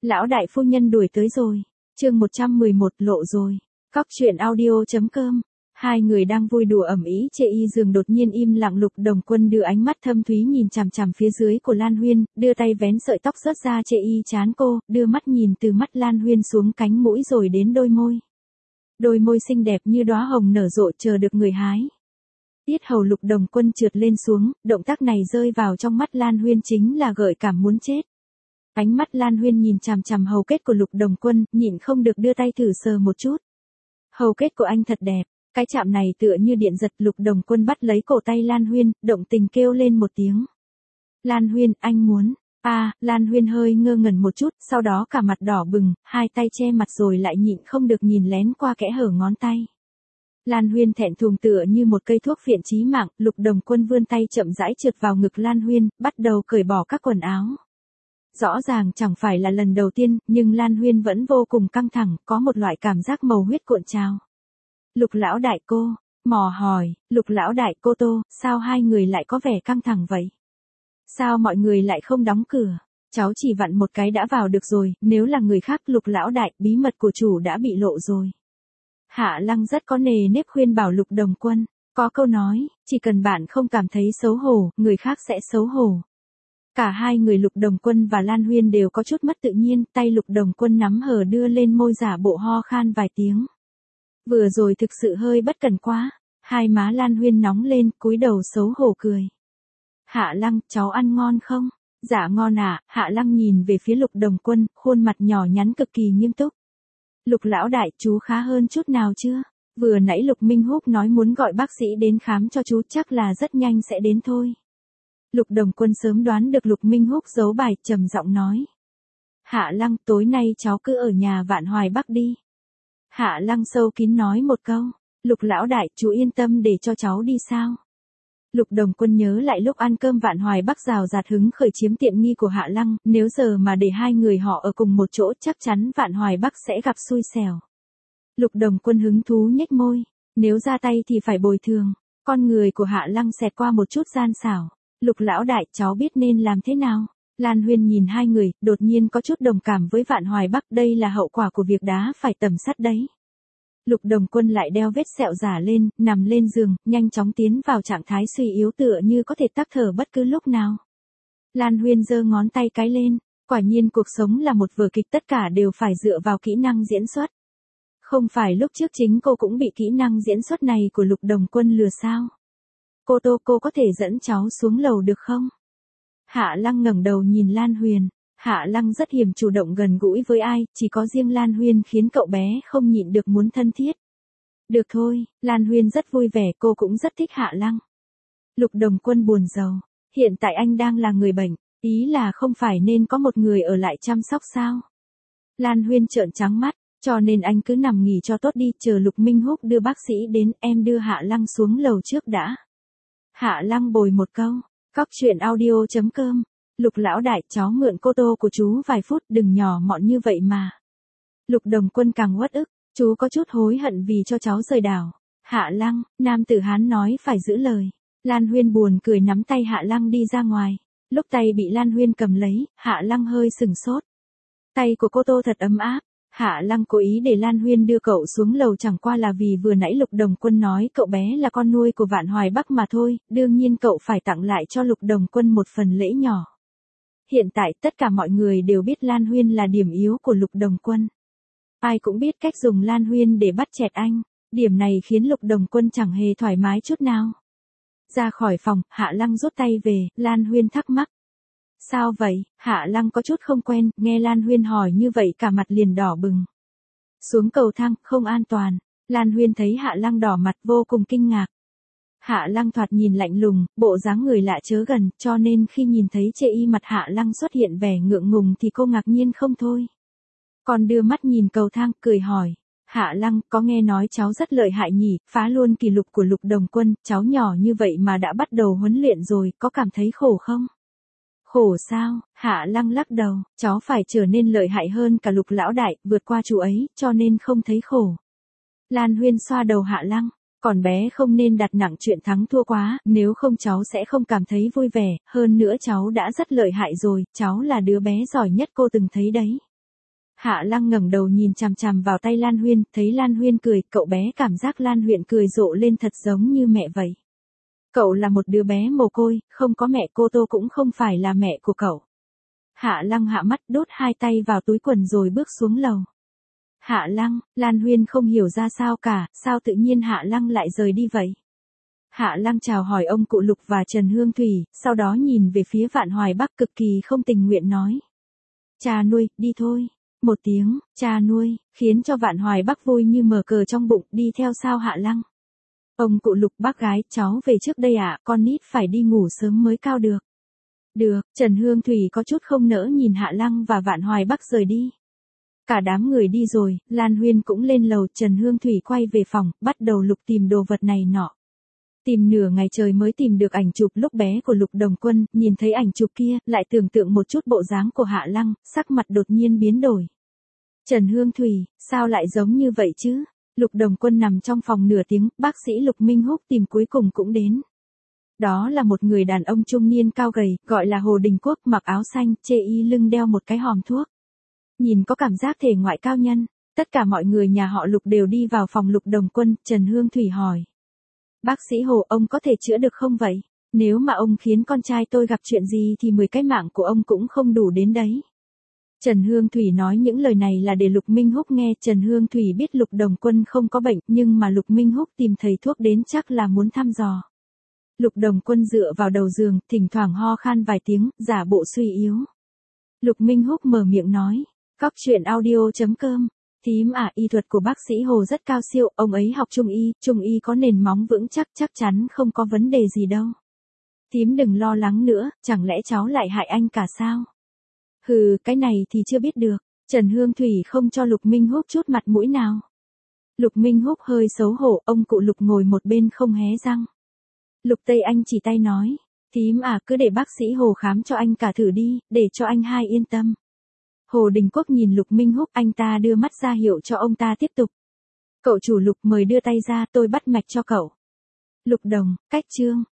Lão đại phu nhân đuổi tới rồi. Chương 111 lộ rồi. Cóc truyện audio.com. Hai người đang vui đùa ầm ĩ chê y giường đột nhiên im lặng. Lục Đồng Quân đưa ánh mắt thâm thúy nhìn chằm chằm phía dưới của Lan Huyên, đưa tay vén sợi tóc rớt ra chê y trán cô, đưa mắt nhìn từ mắt Lan Huyên xuống cánh mũi rồi đến đôi môi. Đôi môi xinh đẹp như đóa hồng nở rộ chờ được người hái. Tiết hầu Lục Đồng Quân trượt lên xuống, động tác này rơi vào trong mắt Lan Huyên chính là gợi cảm muốn chết. Ánh mắt Lan Huyên nhìn chằm chằm hầu kết của Lục Đồng Quân, nhịn không được đưa tay thử sờ một chút. Hầu kết của anh thật đẹp, cái chạm này tựa như điện giật. Lục Đồng Quân bắt lấy cổ tay Lan Huyên, động tình kêu lên một tiếng. Lan Huyên, anh muốn. Lan Huyên hơi ngơ ngẩn một chút, sau đó cả mặt đỏ bừng, hai tay che mặt rồi lại nhịn không được nhìn lén qua kẽ hở ngón tay. Lan Huyên thẹn thùng tựa như một cây thuốc phiện chí mạng. Lục Đồng Quân vươn tay chậm rãi trượt vào ngực Lan Huyên, bắt đầu cởi bỏ các quần áo. Rõ ràng chẳng phải là lần đầu tiên, nhưng Lan Huyên vẫn vô cùng căng thẳng, có một loại cảm giác mầu huyết cuộn trào. Lục lão đại cô, mò hỏi, Lục lão đại cô Tô, sao hai người lại có vẻ căng thẳng vậy? Sao mọi người lại không đóng cửa? Cháu chỉ vặn một cái đã vào được rồi, nếu là người khác Lục lão đại, bí mật của chủ đã bị lộ rồi. Hạ Lăng rất có nề nếp khuyên bảo Lục Đồng Quân, có câu nói, chỉ cần bạn không cảm thấy xấu hổ, người khác sẽ xấu hổ. Cả hai người Lục Đồng Quân và Lan Huyên đều có chút mất tự nhiên, tay Lục Đồng Quân nắm hờ đưa lên môi giả bộ ho khan vài tiếng. Vừa rồi thực sự hơi bất cẩn quá, hai má Lan Huyên nóng lên, cúi đầu xấu hổ cười. Hạ Lăng, cháu ăn ngon không? Dạ ngon ạ. Hạ Lăng nhìn về phía Lục Đồng Quân, khuôn mặt nhỏ nhắn cực kỳ nghiêm túc. Lục lão đại, chú khá hơn chút nào chưa? Vừa nãy Lục Minh Húc nói muốn gọi bác sĩ đến khám cho chú, chắc là rất nhanh sẽ đến thôi. Lục Đồng Quân sớm đoán được Lục Minh Húc giấu bài, trầm giọng nói. Hạ Lăng, tối nay cháu cứ ở nhà Vạn Hoài Bắc đi. Hạ Lăng sâu kín nói một câu. Lục lão đại, chú yên tâm để cho cháu đi sao? Lục Đồng Quân nhớ lại lúc ăn cơm Vạn Hoài Bắc rào rạt hứng khởi chiếm tiện nghi của Hạ Lăng, nếu giờ mà để hai người họ ở cùng một chỗ chắc chắn Vạn Hoài Bắc sẽ gặp xui xẻo. Lục Đồng Quân hứng thú nhếch môi, nếu ra tay thì phải bồi thường. Con người của Hạ Lăng xẹt qua một chút gian xảo. Lục lão đại, cháu biết nên làm thế nào? Lan Huyên nhìn hai người, đột nhiên có chút đồng cảm với Vạn Hoài Bắc, đây là hậu quả của việc đá phải tầm sắt đấy. Lục Đồng Quân lại đeo vết sẹo giả lên, nằm lên giường, nhanh chóng tiến vào trạng thái suy yếu tựa như có thể tắc thở bất cứ lúc nào. Lan Huyên giơ ngón tay cái lên, quả nhiên cuộc sống là một vở kịch, tất cả đều phải dựa vào kỹ năng diễn xuất. Không phải lúc trước chính cô cũng bị kỹ năng diễn xuất này của Lục Đồng Quân lừa sao? Cô Tô, cô có thể dẫn cháu xuống lầu được không? Hạ Lăng ngẩng đầu nhìn Lan Huyên. Hạ Lăng rất hiếm chủ động gần gũi với ai, chỉ có riêng Lan Huyên khiến cậu bé không nhịn được muốn thân thiết. Được thôi, Lan Huyên rất vui vẻ, cô cũng rất thích Hạ Lăng. Lục Đồng Quân buồn rầu. Hiện tại anh đang là người bệnh, ý là không phải nên có một người ở lại chăm sóc sao? Lan Huyên trợn trắng mắt, cho nên anh cứ nằm nghỉ cho tốt đi, chờ Lục Minh Húc đưa bác sĩ đến, em đưa Hạ Lăng xuống lầu trước đã. Hạ Lăng bồi một câu. Cóc truyện audio.com. Lục lão đại, cháu mượn cô Tô của chú vài phút, đừng nhỏ mọn như vậy mà. Lục Đồng Quân càng uất ức, chú có chút hối hận vì cho cháu rời đảo. Hạ Lăng, nam tử Hán nói phải giữ lời. Lan Huyên buồn cười nắm tay Hạ Lăng đi ra ngoài. Lúc tay bị Lan Huyên cầm lấy, Hạ Lăng hơi sừng sốt. Tay của cô Tô thật ấm áp. Hạ Lăng cố ý để Lan Huyên đưa cậu xuống lầu chẳng qua là vì vừa nãy Lục Đồng Quân nói cậu bé là con nuôi của Vạn Hoài Bắc mà thôi, đương nhiên cậu phải tặng lại cho Lục Đồng Quân một phần lễ nhỏ. Hiện tại tất cả mọi người đều biết Lan Huyên là điểm yếu của Lục Đồng Quân. Ai cũng biết cách dùng Lan Huyên để bắt chẹt anh, điểm này khiến Lục Đồng Quân chẳng hề thoải mái chút nào. Ra khỏi phòng, Hạ Lăng rút tay về, Lan Huyên thắc mắc. Sao vậy? Hạ Lăng có chút không quen, nghe Lan Huyên hỏi như vậy cả mặt liền đỏ bừng. Xuống cầu thang, không an toàn. Lan Huyên thấy Hạ Lăng đỏ mặt vô cùng kinh ngạc. Hạ Lăng thoạt nhìn lạnh lùng, bộ dáng người lạ chớ gần, cho nên khi nhìn thấy chê y mặt Hạ Lăng xuất hiện vẻ ngượng ngùng thì cô ngạc nhiên không thôi. Còn đưa mắt nhìn cầu thang, cười hỏi. Hạ Lăng, có nghe nói cháu rất lợi hại nhỉ, phá luôn kỷ lục của Lục Đồng Quân, cháu nhỏ như vậy mà đã bắt đầu huấn luyện rồi, có cảm thấy khổ không? Khổ sao? Hạ Lăng lắc đầu, cháu phải trở nên lợi hại hơn cả Lục lão đại, vượt qua chú ấy, cho nên không thấy khổ. Lan Huyên xoa đầu Hạ Lăng, còn bé không nên đặt nặng chuyện thắng thua quá, nếu không cháu sẽ không cảm thấy vui vẻ, hơn nữa cháu đã rất lợi hại rồi, cháu là đứa bé giỏi nhất cô từng thấy đấy. Hạ Lăng ngẩng đầu nhìn chằm chằm vào tay Lan Huyên, thấy Lan Huyên cười, cậu bé cảm giác Lan Huyên cười rộ lên thật giống như mẹ vậy. Cậu là một đứa bé mồ côi, không có mẹ, cô Tô cũng không phải là mẹ của cậu. Hạ Lăng hạ mắt, đốt hai tay vào túi quần rồi bước xuống lầu. Hạ Lăng, Lan Huyên không hiểu ra sao cả, sao tự nhiên Hạ Lăng lại rời đi vậy? Hạ Lăng chào hỏi ông cụ Lục và Trần Hương Thủy, sau đó nhìn về phía Vạn Hoài Bắc cực kỳ không tình nguyện nói. Cha nuôi, đi thôi. Một tiếng, cha nuôi, khiến cho Vạn Hoài Bắc vui như mở cờ trong bụng, đi theo sau Hạ Lăng. Ông cụ Lục, bác gái, cháu về trước đây ạ, con nít phải đi ngủ sớm mới cao được. Được, Trần Hương Thủy có chút không nỡ nhìn Hạ Lăng và Vạn Hoài Bắc rời đi. Cả đám người đi rồi, Lan Huyên cũng lên lầu, Trần Hương Thủy quay về phòng, bắt đầu lục tìm đồ vật này nọ. Tìm nửa ngày trời mới tìm được ảnh chụp lúc bé của Lục Đồng Quân, nhìn thấy ảnh chụp kia, lại tưởng tượng một chút bộ dáng của Hạ Lăng, sắc mặt đột nhiên biến đổi. Trần Hương Thủy, sao lại giống như vậy chứ? Lục Đồng Quân nằm trong phòng nửa tiếng, bác sĩ Lục Minh Húc tìm cuối cùng cũng đến. Đó là một người đàn ông trung niên cao gầy, gọi là Hồ Đình Quốc, mặc áo xanh, chê y lưng đeo một cái hòm thuốc. Nhìn có cảm giác thể ngoại cao nhân. Tất cả mọi người nhà họ Lục đều đi vào phòng Lục Đồng Quân, Trần Hương Thủy hỏi. Bác sĩ Hồ, ông có thể chữa được không vậy? Nếu mà ông khiến con trai tôi gặp chuyện gì thì 10 cái mạng của ông cũng không đủ đến đấy. Trần Hương Thủy nói những lời này là để Lục Minh Húc nghe. Trần Hương Thủy biết Lục Đồng Quân không có bệnh, nhưng mà Lục Minh Húc tìm thầy thuốc đến chắc là muốn thăm dò. Lục Đồng Quân dựa vào đầu giường, thỉnh thoảng ho khan vài tiếng, giả bộ suy yếu. Lục Minh Húc mở miệng nói, Cóc truyện audio.com. Thím à, y thuật của bác sĩ Hồ rất cao siêu, ông ấy học trung y có nền móng vững chắc chắn không có vấn đề gì đâu. Thím đừng lo lắng nữa, chẳng lẽ cháu lại hại anh cả sao? Hừ, cái này thì chưa biết được. Trần Hương Thủy không cho Lục Minh Húc chút mặt mũi nào. Lục Minh Húc hơi xấu hổ, ông cụ Lục ngồi một bên không hé răng. Lục Tây Anh chỉ tay nói, thím à, cứ để bác sĩ Hồ khám cho anh cả thử đi, để cho anh hai yên tâm. Hồ Đình Quốc nhìn Lục Minh Húc, anh ta đưa mắt ra hiệu cho ông ta tiếp tục. Cậu chủ Lục, mời đưa tay ra, tôi bắt mạch cho cậu. Lục Đồng, cách chương.